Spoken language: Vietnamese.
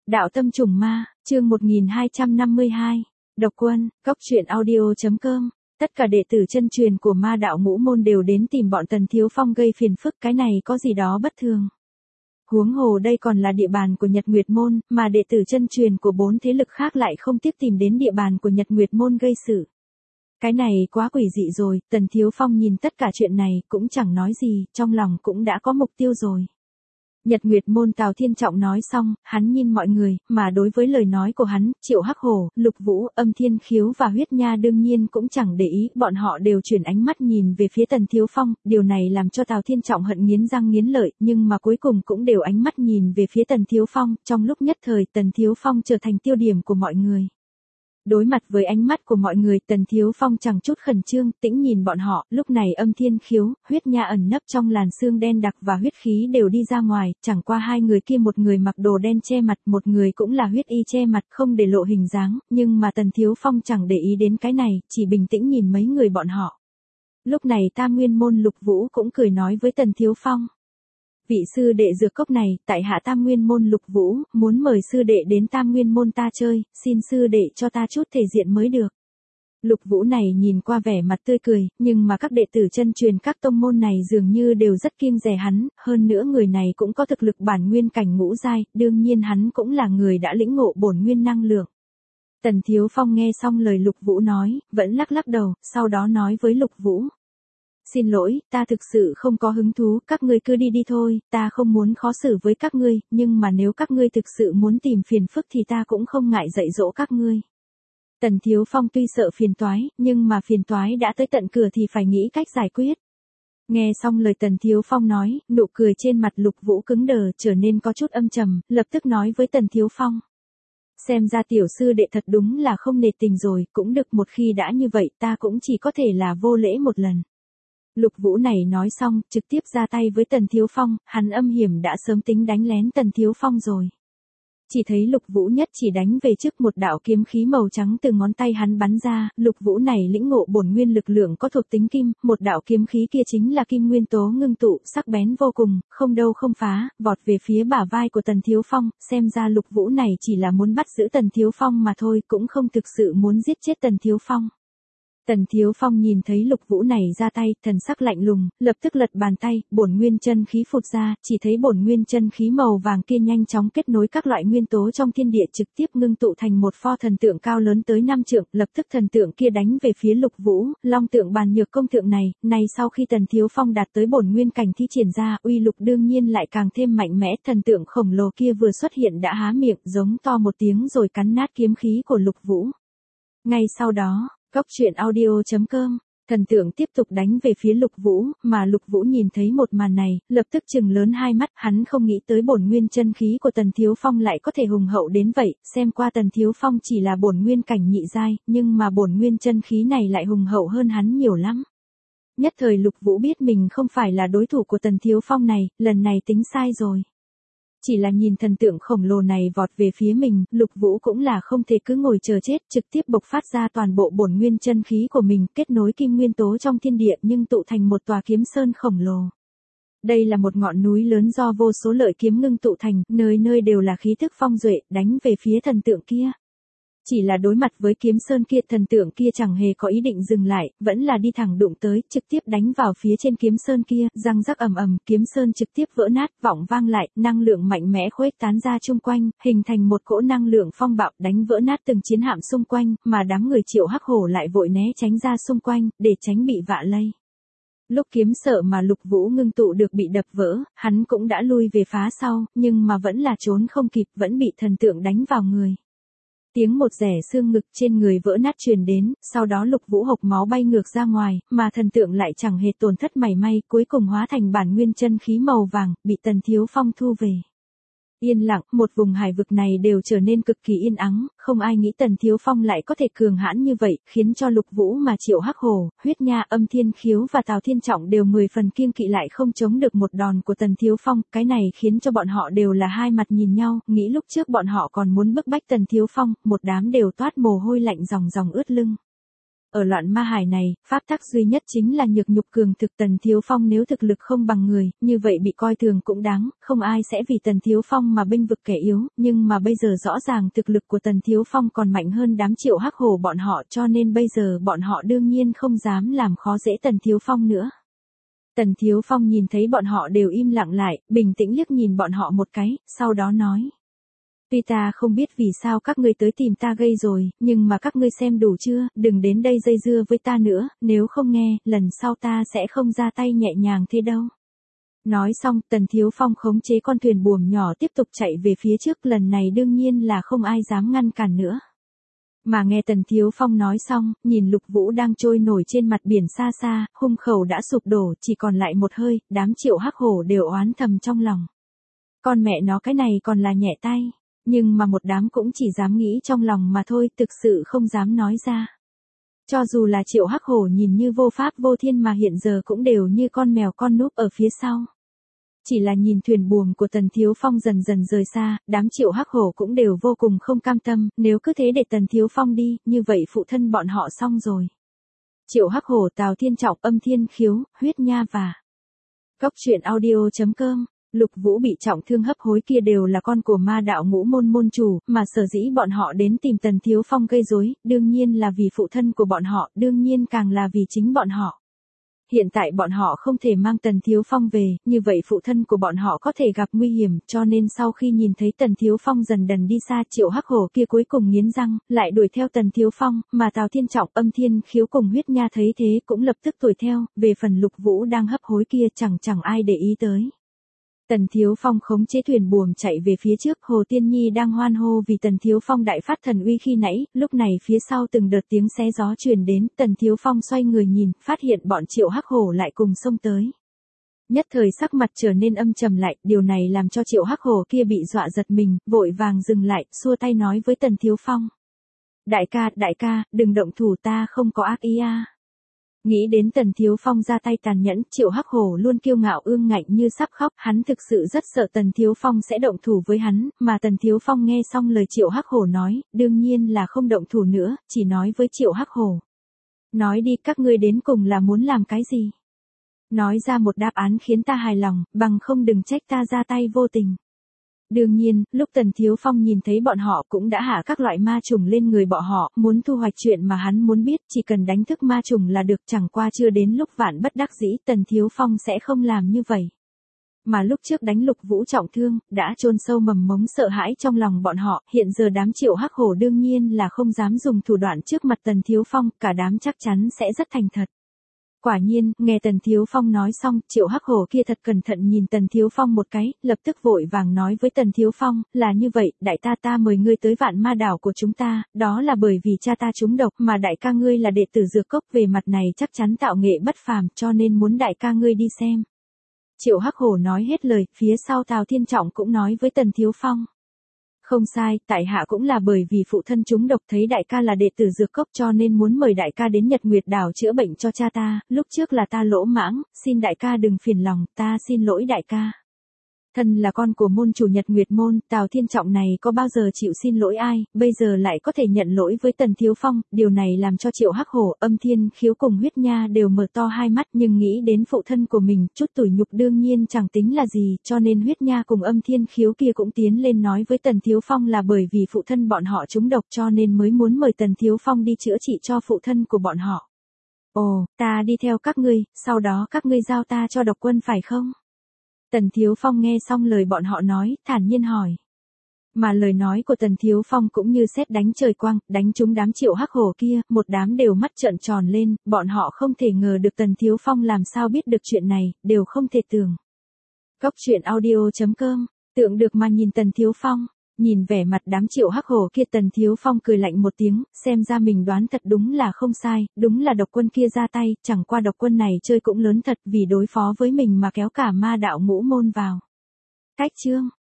Đạo tâm trùng ma, chương 1252. Độc quân, Cốc truyện audio.com. Tất cả đệ tử chân truyền của ma đạo ngũ môn đều đến tìm bọn Tần Thiếu Phong gây phiền phức, cái này có gì đó bất thường. Huống hồ đây còn là địa bàn của Nhật Nguyệt môn, mà đệ tử chân truyền của 4 thế lực khác lại không tiếc tìm đến địa bàn của Nhật Nguyệt môn gây sự. Cái này quá quỷ dị rồi, Tần Thiếu Phong nhìn tất cả chuyện này cũng chẳng nói gì, trong lòng cũng đã có mục tiêu rồi. Nhật Nguyệt môn Tào Thiên Trọng nói xong, hắn nhìn mọi người, mà đối với lời nói của hắn, Triệu Hắc Hổ, Lục Vũ, Âm Thiên Khiếu và Huyết Nha đương nhiên cũng chẳng để ý, bọn họ đều chuyển ánh mắt nhìn về phía Tần Thiếu Phong, điều này làm cho Tào Thiên Trọng hận nghiến răng nghiến lợi, nhưng mà cuối cùng cũng đều ánh mắt nhìn về phía Tần Thiếu Phong, trong lúc nhất thời Tần Thiếu Phong trở thành tiêu điểm của mọi người. Đối mặt với ánh mắt của mọi người, Tần Thiếu Phong chẳng chút khẩn trương, tĩnh nhìn bọn họ, lúc này Âm Thiên Khiếu, Huyết Nha ẩn nấp trong làn sương đen đặc và huyết khí đều đi ra ngoài, chẳng qua hai người kia một người mặc đồ đen che mặt, một người cũng là huyết y che mặt không để lộ hình dáng, nhưng mà Tần Thiếu Phong chẳng để ý đến cái này, chỉ bình tĩnh nhìn mấy người bọn họ. Lúc này Tam Nguyên môn Lục Vũ cũng cười nói với Tần Thiếu Phong. Vị sư đệ dược cốc này, tại hạ Tam Nguyên môn Lục Vũ, muốn mời sư đệ đến Tam Nguyên môn ta chơi, xin sư đệ cho ta chút thể diện mới được. Lục Vũ này nhìn qua vẻ mặt tươi cười, nhưng mà các đệ tử chân truyền các tông môn này dường như đều rất kiêng dè hắn, hơn nữa người này cũng có thực lực bản nguyên cảnh ngũ giai, đương nhiên hắn cũng là người đã lĩnh ngộ bổn nguyên năng lượng. Tần Thiếu Phong nghe xong lời Lục Vũ nói, vẫn lắc lắc đầu, sau đó nói với Lục Vũ. Xin lỗi, ta thực sự không có hứng thú, các ngươi cứ đi đi thôi, ta không muốn khó xử với các ngươi, nhưng mà nếu các ngươi thực sự muốn tìm phiền phức thì ta cũng không ngại dạy dỗ các ngươi. Tần Thiếu Phong tuy sợ phiền toái, nhưng mà phiền toái đã tới tận cửa thì phải nghĩ cách giải quyết. Nghe xong lời Tần Thiếu Phong nói, nụ cười trên mặt Lục Vũ cứng đờ trở nên có chút âm trầm, lập tức nói với Tần Thiếu Phong. Xem ra tiểu sư đệ thật đúng là không nể tình rồi, cũng được một khi đã như vậy ta cũng chỉ có thể là vô lễ một lần. Lục Vũ này nói xong, trực tiếp ra tay với Tần Thiếu Phong, hắn âm hiểm đã sớm tính đánh lén Tần Thiếu Phong rồi. Chỉ thấy Lục Vũ nhất chỉ đánh về trước một đạo kiếm khí màu trắng từ ngón tay hắn bắn ra, Lục Vũ này lĩnh ngộ bổn nguyên lực lượng có thuộc tính kim, một đạo kiếm khí kia chính là kim nguyên tố ngưng tụ, sắc bén vô cùng, không đâu không phá, vọt về phía bả vai của Tần Thiếu Phong, xem ra Lục Vũ này chỉ là muốn bắt giữ Tần Thiếu Phong mà thôi, cũng không thực sự muốn giết chết Tần Thiếu Phong. Tần Thiếu Phong nhìn thấy Lục Vũ này ra tay, thần sắc lạnh lùng, lập tức lật bàn tay, bổn nguyên chân khí phụt ra, chỉ thấy bổn nguyên chân khí màu vàng kia nhanh chóng kết nối các loại nguyên tố trong thiên địa trực tiếp ngưng tụ thành một pho thần tượng cao lớn tới 5 trượng, lập tức thần tượng kia đánh về phía Lục Vũ, long tượng bàn nhược công tượng này sau khi Tần Thiếu Phong đạt tới bổn nguyên cảnh thi triển ra, uy lực đương nhiên lại càng thêm mạnh mẽ, thần tượng khổng lồ kia vừa xuất hiện đã há miệng, giống to một tiếng rồi cắn nát kiếm khí của Lục Vũ. Ngay sau đó, Cốc truyện audio.com, thần tượng tiếp tục đánh về phía Lục Vũ, mà Lục Vũ nhìn thấy một màn này, lập tức trừng lớn hai mắt, hắn không nghĩ tới bổn nguyên chân khí của Tần Thiếu Phong lại có thể hùng hậu đến vậy, xem qua Tần Thiếu Phong chỉ là bổn nguyên cảnh nhị giai, nhưng mà bổn nguyên chân khí này lại hùng hậu hơn hắn nhiều lắm. Nhất thời Lục Vũ biết mình không phải là đối thủ của Tần Thiếu Phong này, lần này tính sai rồi. Chỉ là nhìn thần tượng khổng lồ này vọt về phía mình, Lục Vũ cũng là không thể cứ ngồi chờ chết, trực tiếp bộc phát ra toàn bộ bổn nguyên chân khí của mình, kết nối kim nguyên tố trong thiên địa nhưng tụ thành một tòa kiếm sơn khổng lồ. Đây là một ngọn núi lớn do vô số lợi kiếm ngưng tụ thành, nơi nơi đều là khí thức phong duệ, đánh về phía thần tượng kia. Chỉ là đối mặt với kiếm sơn kia, thần tượng kia chẳng hề có ý định dừng lại, vẫn là đi thẳng đụng tới, trực tiếp đánh vào phía trên kiếm sơn kia, răng rắc ầm ầm, kiếm sơn trực tiếp vỡ nát, vọng vang lại, năng lượng mạnh mẽ khuếch tán ra chung quanh, hình thành một cỗ năng lượng phong bạo đánh vỡ nát từng chiến hạm xung quanh, mà đám người Triệu Hắc Hổ lại vội né tránh ra xung quanh, để tránh bị vạ lây. Lúc kiếm sợ mà Lục Vũ ngưng tụ được bị đập vỡ, hắn cũng đã lui về phá sau, nhưng mà vẫn là trốn không kịp, vẫn bị thần tượng đánh vào người. Tiếng một rẻ xương ngực trên người vỡ nát truyền đến, sau đó Lục Vũ hộc máu bay ngược ra ngoài, mà thần tượng lại chẳng hề tổn thất mảy may, cuối cùng hóa thành bản nguyên chân khí màu vàng, bị Tần Thiếu Phong thu về. Yên lặng, một vùng hải vực này đều trở nên cực kỳ yên ắng, không ai nghĩ Tần Thiếu Phong lại có thể cường hãn như vậy, khiến cho Lục Vũ mà Triệu Hắc Hổ, Huyết Nha, Âm Thiên Khiếu và Tào Thiên Trọng đều 10 phần kiêng kỵ lại không chống được một đòn của Tần Thiếu Phong, cái này khiến cho bọn họ đều là hai mặt nhìn nhau, nghĩ lúc trước bọn họ còn muốn bức bách Tần Thiếu Phong, một đám đều toát mồ hôi lạnh ròng ròng ướt lưng. Ở loạn ma hải này, pháp tắc duy nhất chính là nhược nhục cường thực. Tần Thiếu Phong nếu thực lực không bằng người, như vậy bị coi thường cũng đáng, không ai sẽ vì Tần Thiếu Phong mà bênh vực kẻ yếu, nhưng mà bây giờ rõ ràng thực lực của Tần Thiếu Phong còn mạnh hơn đám Triệu Hắc Hổ bọn họ, cho nên bây giờ bọn họ đương nhiên không dám làm khó dễ Tần Thiếu Phong nữa. Tần Thiếu Phong nhìn thấy bọn họ đều im lặng lại, bình tĩnh liếc nhìn bọn họ một cái, sau đó nói. Tuy ta không biết vì sao các ngươi tới tìm ta gây rồi, nhưng mà các ngươi xem đủ chưa, đừng đến đây dây dưa với ta nữa, nếu không nghe, lần sau ta sẽ không ra tay nhẹ nhàng thế đâu. Nói xong, Tần Thiếu Phong khống chế con thuyền buồm nhỏ tiếp tục chạy về phía trước, lần này đương nhiên là không ai dám ngăn cản nữa. Mà nghe Tần Thiếu Phong nói xong, nhìn Lục Vũ đang trôi nổi trên mặt biển xa xa, hung khẩu đã sụp đổ, chỉ còn lại một hơi, đám Triệu Hắc Hổ đều oán thầm trong lòng. Con mẹ nó cái này còn là nhẹ tay. Nhưng mà một đám cũng chỉ dám nghĩ trong lòng mà thôi, thực sự không dám nói ra. Cho dù là Triệu Hắc Hổ nhìn như vô pháp vô thiên mà hiện giờ cũng đều như con mèo con núp ở phía sau. Chỉ là nhìn thuyền buồm của Tần Thiếu Phong dần dần rời xa, đám Triệu Hắc Hổ cũng đều vô cùng không cam tâm, nếu cứ thế để Tần Thiếu Phong đi, như vậy phụ thân bọn họ xong rồi. Triệu Hắc Hổ, Tào Thiên Trọng, Âm Thiên Khiếu, Huyết Nha và Cốc truyện audio.com. Lục Vũ bị trọng thương hấp hối kia đều là con của ma đạo Ngũ Môn môn chủ, mà sở dĩ bọn họ đến tìm Tần Thiếu Phong gây rối, đương nhiên là vì phụ thân của bọn họ, đương nhiên càng là vì chính bọn họ. Hiện tại bọn họ không thể mang Tần Thiếu Phong về, như vậy phụ thân của bọn họ có thể gặp nguy hiểm, cho nên sau khi nhìn thấy Tần Thiếu Phong dần dần đi xa, Triệu Hắc Hổ kia cuối cùng nghiến răng, lại đuổi theo Tần Thiếu Phong, mà Tào Thiên Trọng, Âm Thiên Khiếu cùng Huyết Nha thấy thế cũng lập tức đuổi theo, về phần Lục Vũ đang hấp hối kia chẳng ai để ý tới. Tần Thiếu Phong khống chế thuyền buồm chạy về phía trước, Hồ Tiên Nhi đang hoan hô vì Tần Thiếu Phong đại phát thần uy khi nãy, lúc này phía sau từng đợt tiếng xé gió truyền đến, Tần Thiếu Phong xoay người nhìn, phát hiện bọn Triệu Hắc Hổ lại cùng xông tới. Nhất thời sắc mặt trở nên âm trầm lại, điều này làm cho Triệu Hắc Hổ kia bị dọa giật mình, vội vàng dừng lại, xua tay nói với Tần Thiếu Phong. Đại ca, đừng động thủ, ta không có ác ý à. Nghĩ đến Tần Thiếu Phong ra tay tàn nhẫn, Triệu Hắc Hổ luôn kiêu ngạo ương ngạnh như sắp khóc, hắn thực sự rất sợ Tần Thiếu Phong sẽ động thủ với hắn, mà Tần Thiếu Phong nghe xong lời Triệu Hắc Hổ nói, đương nhiên là không động thủ nữa, chỉ nói với Triệu Hắc Hổ. Nói đi, các ngươi đến cùng là muốn làm cái gì? Nói ra một đáp án khiến ta hài lòng, bằng không đừng trách ta ra tay vô tình. Đương nhiên, lúc Tần Thiếu Phong nhìn thấy bọn họ cũng đã hạ các loại ma trùng lên người bọn họ, muốn thu hoạch chuyện mà hắn muốn biết, chỉ cần đánh thức ma trùng là được, chẳng qua chưa đến lúc vạn bất đắc dĩ, Tần Thiếu Phong sẽ không làm như vậy. Mà lúc trước đánh Lục Vũ trọng thương, đã chôn sâu mầm mống sợ hãi trong lòng bọn họ, hiện giờ đám Triệu Hắc Hổ đương nhiên là không dám dùng thủ đoạn trước mặt Tần Thiếu Phong, cả đám chắc chắn sẽ rất thành thật. Quả nhiên, nghe Tần Thiếu Phong nói xong, Triệu Hắc Hổ kia thật cẩn thận nhìn Tần Thiếu Phong một cái, lập tức vội vàng nói với Tần Thiếu Phong, là như vậy, đại ta mời ngươi tới Vạn Ma đảo của chúng ta, đó là bởi vì cha ta trúng độc, mà đại ca ngươi là đệ tử Dược Cốc, về mặt này chắc chắn tạo nghệ bất phàm, cho nên muốn đại ca ngươi đi xem. Triệu Hắc Hổ nói hết lời, phía sau Tào Thiên Trọng cũng nói với Tần Thiếu Phong. Không sai, tại hạ cũng là bởi vì phụ thân trúng độc, thấy đại ca là đệ tử Dược Cốc cho nên muốn mời đại ca đến Nhật Nguyệt đảo chữa bệnh cho cha ta, lúc trước là ta lỗ mãng, xin đại ca đừng phiền lòng, ta xin lỗi đại ca. Thân là con của môn chủ Nhật Nguyệt môn, Tào Thiên Trọng này có bao giờ chịu xin lỗi ai, bây giờ lại có thể nhận lỗi với Tần Thiếu Phong, điều này làm cho Triệu Hắc Hổ, Âm Thiên Khiếu cùng Huyết Nha đều mở to hai mắt, nhưng nghĩ đến phụ thân của mình, chút tủi nhục đương nhiên chẳng tính là gì, cho nên Huyết Nha cùng Âm Thiên Khiếu kia cũng tiến lên nói với Tần Thiếu Phong là bởi vì phụ thân bọn họ trúng độc cho nên mới muốn mời Tần Thiếu Phong đi chữa trị cho phụ thân của bọn họ. Ồ, ta đi theo các ngươi, sau đó các ngươi giao ta cho Độc Quân phải không? Tần Thiếu Phong nghe xong lời bọn họ nói, thản nhiên hỏi. Mà lời nói của Tần Thiếu Phong cũng như sét đánh trời quang, đánh trúng đám Triệu Hắc Hổ kia, một đám đều mắt trợn tròn lên, bọn họ không thể ngờ được Tần Thiếu Phong làm sao biết được chuyện này, đều không thể tưởng. Cốc truyện audio.com, tưởng được mà nhìn Tần Thiếu Phong, nhìn vẻ mặt đám Triệu Hắc Hổ kia, Tần Thiếu Phong cười lạnh một tiếng, xem ra mình đoán thật đúng là không sai, đúng là Độc Quân kia ra tay, chẳng qua Độc Quân này chơi cũng lớn thật, vì đối phó với mình mà kéo cả ma đạo Ngũ Môn vào. Cách chương